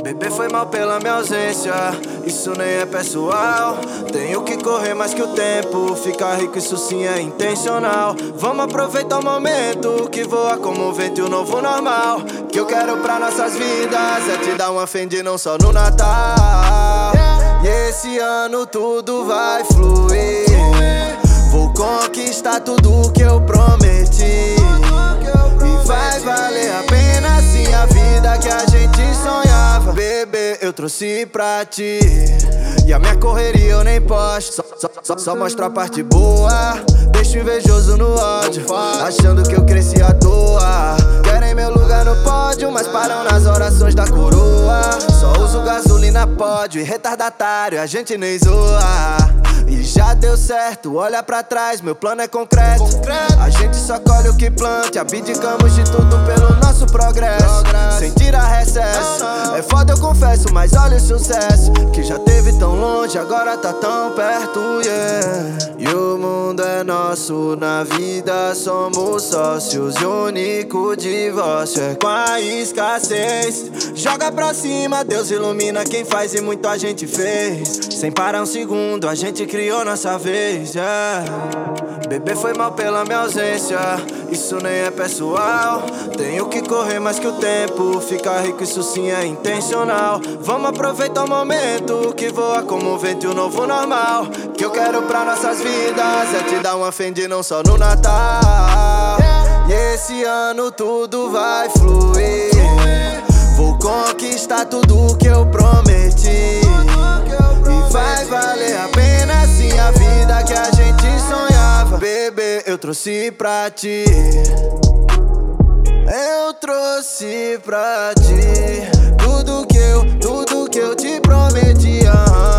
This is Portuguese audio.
Bebê foi mal pela minha ausência, isso nem é pessoal. Tenho que correr mais que o tempo, ficar rico isso sim é intencional. Vamos aproveitar o momento que voa como o vento e o novo normal. Que eu quero pra nossas vidas é te dar uma fende não só no Natal. E esse ano tudo vai fluir, vou conquistar tudo que eu prometi. E vai valer a pena sim a vida que a gente sonhava. Bebê, eu trouxe pra ti, e a minha correria eu nem posto. Só mostro a parte boa, deixo invejoso no ódio, achando que eu cresci à toa. Querem meu lugar no pódio, mas param nas orações da coroa. Só uso gasolina pódio e retardatário a gente nem zoa. E já deu certo, olha pra trás, meu plano é concreto. A gente só colhe o que planta, abdicamos de tudo pelo nosso progresso, sem tirar recesso. É foda eu confesso, mas olha o sucesso, que já teve tão longe, agora tá tão perto, yeah. E o mundo é nosso, na vida somos sócios, e o único divórcio é com a escassez. Joga pra cima, Deus ilumina quem faz e muito a gente fez. Sem parar um segundo, a gente criou nossa vez, yeah. Bebê foi mal pela minha ausência, isso nem é pessoal. Tenho que correr mais que o tempo, ficar rico isso sim é intencional. Vamos aproveitar o momento que voa como o vento e o novo normal. Que eu quero pra nossas vidas é te dar uma fende não só no Natal. E esse ano tudo vai fluir, vou conquistar tudo que eu prometi. E vai valer a pena sim a vida que a gente sonhava. Bebê, eu trouxe pra ti, eu trouxe pra ti tudo que eu te prometi.